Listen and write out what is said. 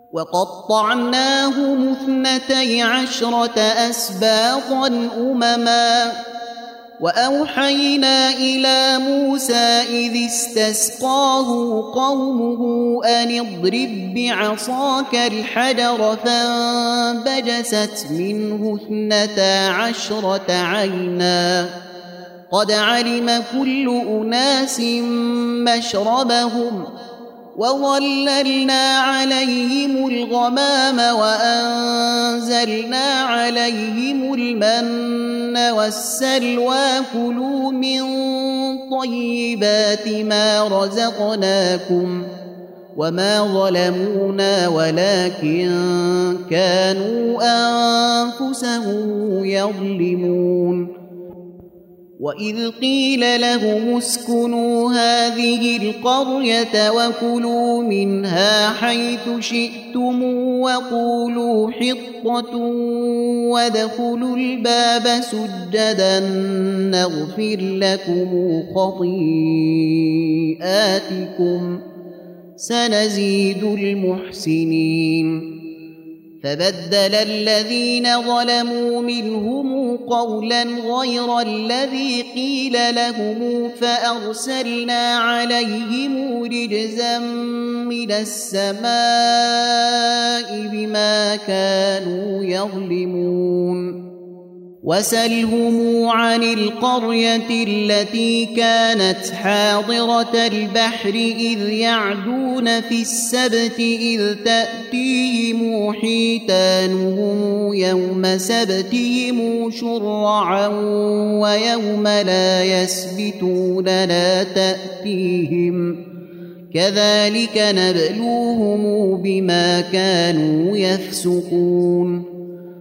وقطعناهم 12 أسباطا أمما وأوحينا إلى موسى إذ استسقاه قومه أن اضرب بعصاك الحجر فانبجست منه 12 عينا قد علم كل أناس مشربهم وظللنا عليهم الغمام وأنزلنا عليهم المن والسلوى كلوا من طيبات ما رزقناكم وما ظلمونا ولكن كانوا أنفسهم يظلمون وإذ قيل لهم اسكنوا هذه القرية وكلوا منها حيث شئتم وقولوا حطة وادخلوا الباب سجدا نغفر لكم خطيئاتكم سنزيد المحسنين فبدل الذين ظلموا منهم قولا غير الذي قيل لهم فأرسلنا عليهم رجزا من السماء بما كانوا يظلمون وسلهم عن القرية التي كانت حاضرة البحر إذ يعدون في السبت إذ تأتيهم حيتانهم يوم سبتهم شرعا ويوم لا يسبتون لا تأتيهم كذلك نبلوهم بما كانوا يفسقون